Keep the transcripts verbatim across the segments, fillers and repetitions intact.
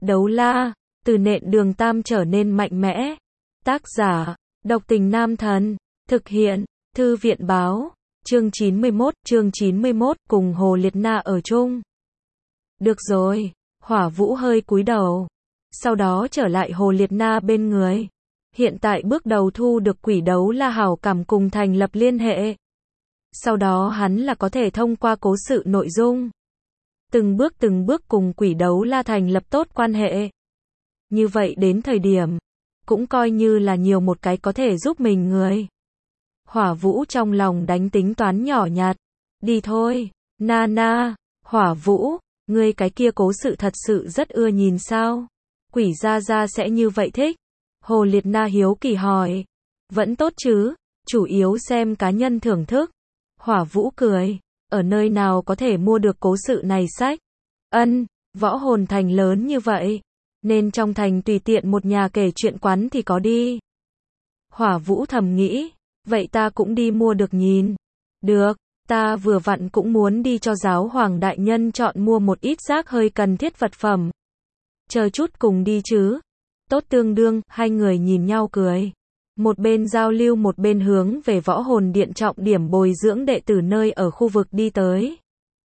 Đấu la, từ nện đường tam trở nên mạnh mẽ. Tác giả, độc tình nam thần. Thực hiện, thư viện báo. Chương chín mươi mốt, chương chín mươi mốt, cùng Hồ Liệt Na ở chung. Được rồi, Hỏa Vũ hơi cúi đầu. Sau đó trở lại Hồ Liệt Na bên người. Hiện tại bước đầu thu được quỷ đấu la hảo cảm cùng thành lập liên hệ. Sau đó hắn là có thể thông qua cố sự nội dung. Từng bước từng bước cùng quỷ đấu la thành lập tốt quan hệ. Như vậy đến thời điểm, cũng coi như là nhiều một cái có thể giúp mình người. Hỏa Vũ trong lòng đánh tính toán nhỏ nhặt. Đi thôi, na na, Hỏa Vũ, ngươi cái kia cố sự thật sự rất ưa nhìn sao? Quỷ gia gia sẽ như vậy thích? Hồ Liệt Na hiếu kỳ hỏi. Vẫn tốt chứ, chủ yếu xem cá nhân thưởng thức. Hỏa Vũ cười, ở nơi nào có thể mua được cố sự này sách? Ân, Võ Hồn Thành lớn như vậy, nên trong thành tùy tiện một nhà kể chuyện quán thì có đi. Hỏa Vũ thầm nghĩ, vậy ta cũng đi mua được nhìn. Được, ta vừa vặn cũng muốn đi cho giáo hoàng đại nhân chọn mua một ít rác hơi cần thiết vật phẩm. Chờ chút cùng đi chứ. Tốt tương đương, hai người nhìn nhau cười. Một bên giao lưu một bên hướng về Võ Hồn Điện trọng điểm bồi dưỡng đệ tử nơi ở khu vực đi tới.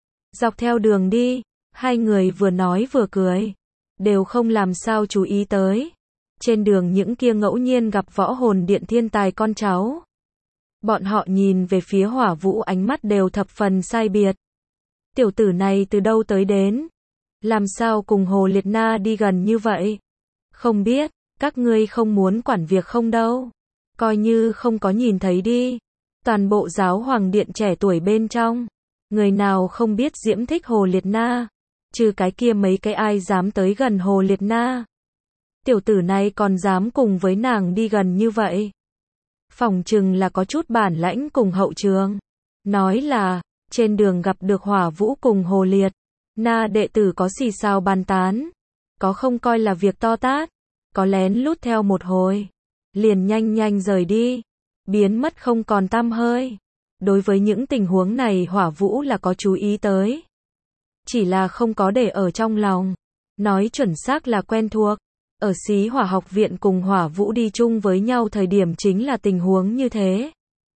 Dọc theo đường đi, hai người vừa nói vừa cười. Đều không làm sao chú ý tới. Trên đường những kia ngẫu nhiên gặp Võ Hồn Điện thiên tài con cháu. Bọn họ nhìn về phía Hỏa Vũ ánh mắt đều thập phần sai biệt. Tiểu tử này từ đâu tới đến? Làm sao cùng Hồ Liệt Na đi gần như vậy? Không biết, các ngươi không muốn quản việc không đâu. Coi như không có nhìn thấy đi. Toàn bộ giáo hoàng điện trẻ tuổi bên trong. Người nào không biết diễm thích Hồ Liệt Na. Trừ cái kia mấy cái ai dám tới gần Hồ Liệt Na. Tiểu tử này còn dám cùng với nàng đi gần như vậy. Phỏng chừng là có chút bản lãnh cùng hậu trường. Nói là, trên đường gặp được Hỏa Vũ cùng Hồ Liệt Na đệ tử có xì xào bàn tán. Có không coi là việc to tát. Có lén lút theo một hồi. Liền nhanh nhanh rời đi. Biến mất không còn tăm hơi. Đối với những tình huống này Hỏa Vũ là có chú ý tới. Chỉ là không có để ở trong lòng. Nói chuẩn xác là quen thuộc. Ở Xí Hỏa học viện cùng Hỏa Vũ đi chung với nhau thời điểm chính là tình huống như thế.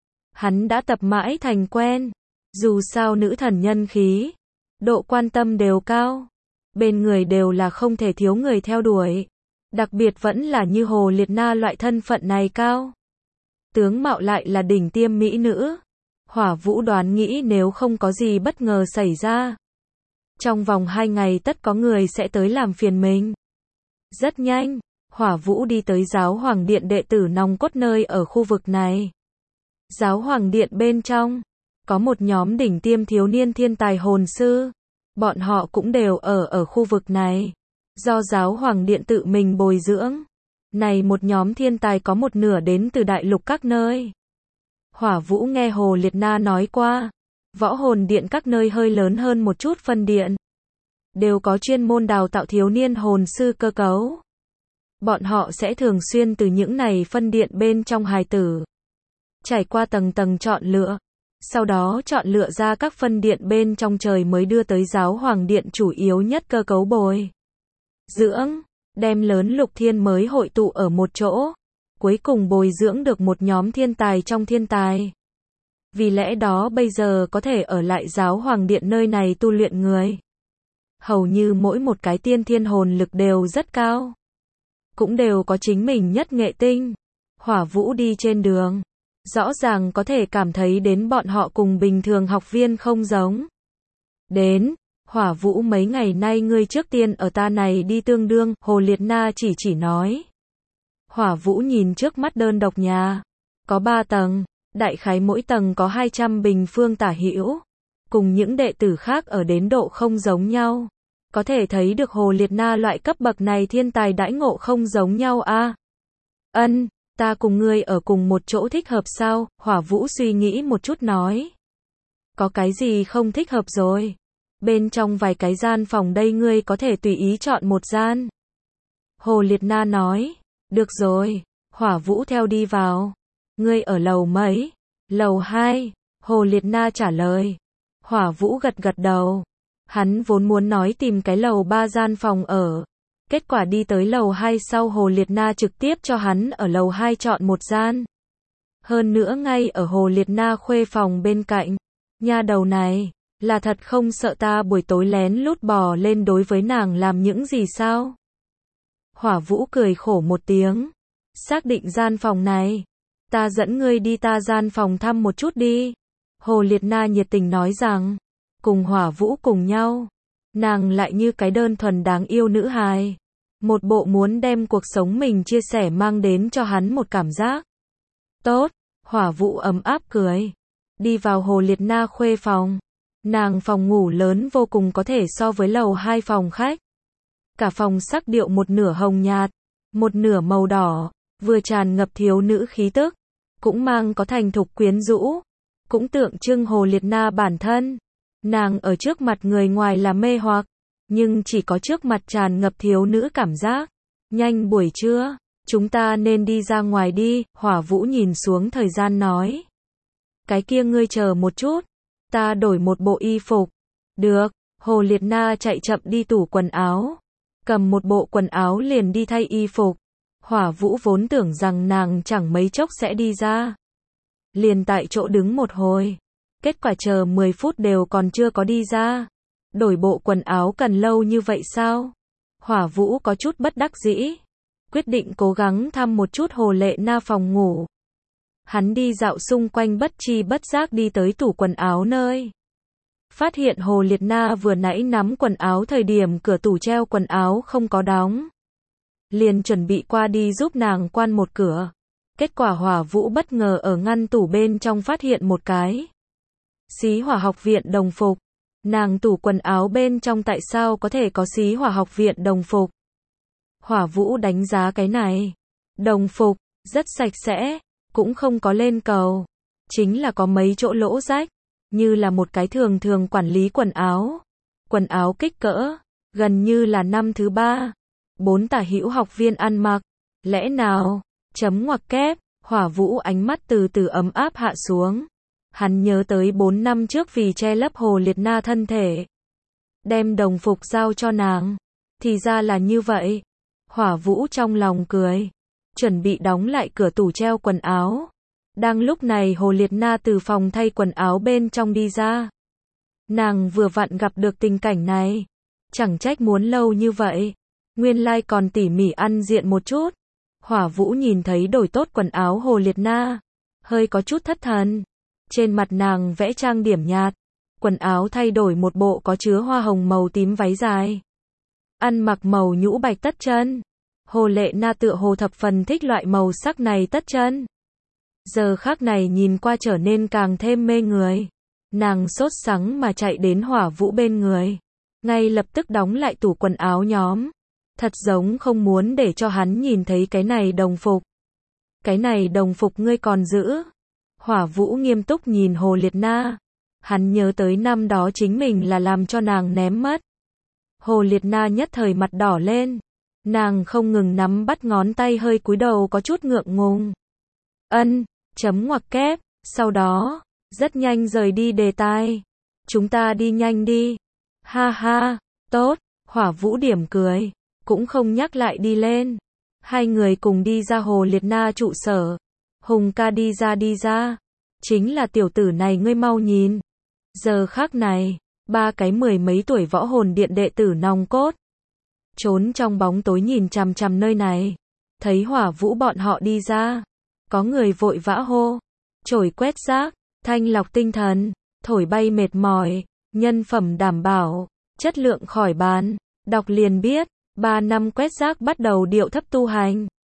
Hắn đã tập mãi thành quen. Dù sao nữ thần nhân khí, độ quan tâm đều cao. Bên người đều là không thể thiếu người theo đuổi. Đặc biệt vẫn là như Hồ Liệt Na loại thân phận này cao. Tướng mạo lại là đỉnh tiêm mỹ nữ. Hỏa Vũ đoán nghĩ nếu không có gì bất ngờ xảy ra. Trong vòng hai ngày tất có người sẽ tới làm phiền mình. Rất nhanh, Hỏa Vũ đi tới giáo hoàng điện đệ tử nòng cốt nơi ở khu vực này. Giáo hoàng điện bên trong, có một nhóm đỉnh tiêm thiếu niên thiên tài hồn sư. Bọn họ cũng đều ở ở khu vực này. Do giáo hoàng điện tự mình bồi dưỡng. Này một nhóm thiên tài có một nửa đến từ đại lục các nơi. Hỏa Vũ nghe Hồ Liệt Na nói qua. Võ Hồn Điện các nơi hơi lớn hơn một chút phân điện. Đều có chuyên môn đào tạo thiếu niên hồn sư cơ cấu. Bọn họ sẽ thường xuyên từ những này phân điện bên trong hài tử. Trải qua tầng tầng chọn lựa. Sau đó chọn lựa ra các phân điện bên trong trời mới đưa tới giáo hoàng điện chủ yếu nhất cơ cấu bồi dưỡng, đem lớn lục thiên mới hội tụ ở một chỗ, cuối cùng bồi dưỡng được một nhóm thiên tài trong thiên tài. Vì lẽ đó bây giờ có thể ở lại giáo hoàng điện nơi này tu luyện người. Hầu như mỗi một cái tiên thiên hồn lực đều rất cao. Cũng đều có chính mình nhất nghệ tinh. Hỏa Vũ đi trên đường. Rõ ràng có thể cảm thấy đến bọn họ cùng bình thường học viên không giống. Đến, Hỏa Vũ mấy ngày nay ngươi trước tiên ở ta này đi tương đương, Hồ Liệt Na chỉ chỉ nói. Hỏa Vũ nhìn trước mắt đơn độc nhà. Có ba tầng, đại khái mỗi tầng có hai trăm bình phương tả hữu. Cùng những đệ tử khác ở đến độ không giống nhau. Có thể thấy được Hồ Liệt Na loại cấp bậc này thiên tài đãi ngộ không giống nhau a. À? Ân. Ta cùng ngươi ở cùng một chỗ thích hợp sao? Hỏa Vũ suy nghĩ một chút nói. Có cái gì không thích hợp rồi? Bên trong vài cái gian phòng đây ngươi có thể tùy ý chọn một gian. Hồ Liệt Na nói. Được rồi. Hỏa Vũ theo đi vào. Ngươi ở lầu mấy? Lầu hai. Hồ Liệt Na trả lời. Hỏa Vũ gật gật đầu. Hắn vốn muốn nói tìm cái lầu ba gian phòng ở. Kết quả đi tới lầu hai sau Hồ Liệt Na trực tiếp cho hắn ở lầu hai chọn một gian. Hơn nữa ngay ở Hồ Liệt Na khuê phòng bên cạnh. Nha đầu này, là thật không sợ ta buổi tối lén lút bò lên đối với nàng làm những gì sao? Hỏa Vũ cười khổ một tiếng. Xác định gian phòng này. Ta dẫn ngươi đi ta gian phòng thăm một chút đi. Hồ Liệt Na nhiệt tình nói rằng. Cùng Hỏa Vũ cùng nhau. Nàng lại như cái đơn thuần đáng yêu nữ hài. Một bộ muốn đem cuộc sống mình chia sẻ mang đến cho hắn một cảm giác. Tốt, Hỏa Vũ ấm áp cười. Đi vào Hồ Liệt Na khuê phòng. Nàng phòng ngủ lớn vô cùng có thể so với lầu hai phòng khách. Cả phòng sắc điệu một nửa hồng nhạt, một nửa màu đỏ, vừa tràn ngập thiếu nữ khí tức, cũng mang có thành thục quyến rũ, cũng tượng trưng Hồ Liệt Na bản thân. Nàng ở trước mặt người ngoài là mê hoặc, nhưng chỉ có trước mặt tràn ngập thiếu nữ cảm giác. Nhanh buổi trưa, chúng ta nên đi ra ngoài đi, Hỏa Vũ nhìn xuống thời gian nói. Cái kia ngươi chờ một chút, ta đổi một bộ y phục. Được, Hồ Liệt Na chạy chậm đi tủ quần áo, cầm một bộ quần áo liền đi thay y phục. Hỏa Vũ vốn tưởng rằng nàng chẳng mấy chốc sẽ đi ra. Liền tại chỗ đứng một hồi. Kết quả chờ mười phút đều còn chưa có đi ra. Đổi bộ quần áo cần lâu như vậy sao? Hỏa Vũ có chút bất đắc dĩ. Quyết định cố gắng thăm một chút Hồ Lệ Na phòng ngủ. Hắn đi dạo xung quanh bất chi bất giác đi tới tủ quần áo nơi. Phát hiện Hồ Liệt Na vừa nãy nắm quần áo thời điểm cửa tủ treo quần áo không có đóng. Liền chuẩn bị qua đi giúp nàng quan một cửa. Kết quả Hỏa Vũ bất ngờ ở ngăn tủ bên trong phát hiện một cái Xí Hỏa học viện đồng phục. Nàng tủ quần áo bên trong tại sao có thể có Xí Hỏa học viện đồng phục? Hỏa Vũ đánh giá cái này. Đồng phục, rất sạch sẽ, cũng không có lên cầu. Chính là có mấy chỗ lỗ rách, như là một cái thường thường quản lý quần áo. Quần áo kích cỡ, gần như là năm thứ ba. Bốn tả hữu học viên ăn mặc. Lẽ nào, chấm ngoặc kép, Hỏa Vũ ánh mắt từ từ ấm áp hạ xuống. Hắn nhớ tới bốn năm trước vì che lấp Hồ Liệt Na thân thể. Đem đồng phục giao cho nàng. Thì ra là như vậy. Hỏa Vũ trong lòng cười. Chuẩn bị đóng lại cửa tủ treo quần áo. Đang lúc này Hồ Liệt Na từ phòng thay quần áo bên trong đi ra. Nàng vừa vặn gặp được tình cảnh này. Chẳng trách muốn lâu như vậy. Nguyên lai còn tỉ mỉ ăn diện một chút. Hỏa Vũ nhìn thấy đổi tốt quần áo Hồ Liệt Na. Hơi có chút thất thần. Trên mặt nàng vẽ trang điểm nhạt. Quần áo thay đổi một bộ có chứa hoa hồng màu tím váy dài. Ăn mặc màu nhũ bạch tất chân. Hồ Lệ Na tựa hồ thập phần thích loại màu sắc này tất chân. Giờ khác này nhìn qua trở nên càng thêm mê người. Nàng sốt sắng mà chạy đến Hỏa Vũ bên người. Ngay lập tức đóng lại tủ quần áo nhóm. Thật giống không muốn để cho hắn nhìn thấy cái này đồng phục. Cái này đồng phục ngươi còn giữ? Hỏa Vũ nghiêm túc nhìn Hồ Liệt Na. Hắn nhớ tới năm đó chính mình là làm cho nàng ném mất. Hồ Liệt Na nhất thời mặt đỏ lên. Nàng không ngừng nắm bắt ngón tay hơi cúi đầu có chút ngượng ngùng. Ân, chấm ngoặc kép, sau đó, rất nhanh rời đi đề tài. Chúng ta đi nhanh đi. Ha ha, tốt, Hỏa Vũ điểm cười, cũng không nhắc lại đi lên. Hai người cùng đi ra Hồ Liệt Na trụ sở. Hùng ca đi ra đi ra. Chính là tiểu tử này ngươi mau nhìn. Giờ khác này, ba cái mười mấy tuổi võ hồn điện đệ tử nòng cốt. Trốn trong bóng tối nhìn chằm chằm nơi này. Thấy Hỏa Vũ bọn họ đi ra. Có người vội vã hô. Chổi quét rác, thanh lọc tinh thần, thổi bay mệt mỏi, nhân phẩm đảm bảo, chất lượng khỏi bàn. Đọc liền biết, ba năm quét rác bắt đầu điệu thấp tu hành.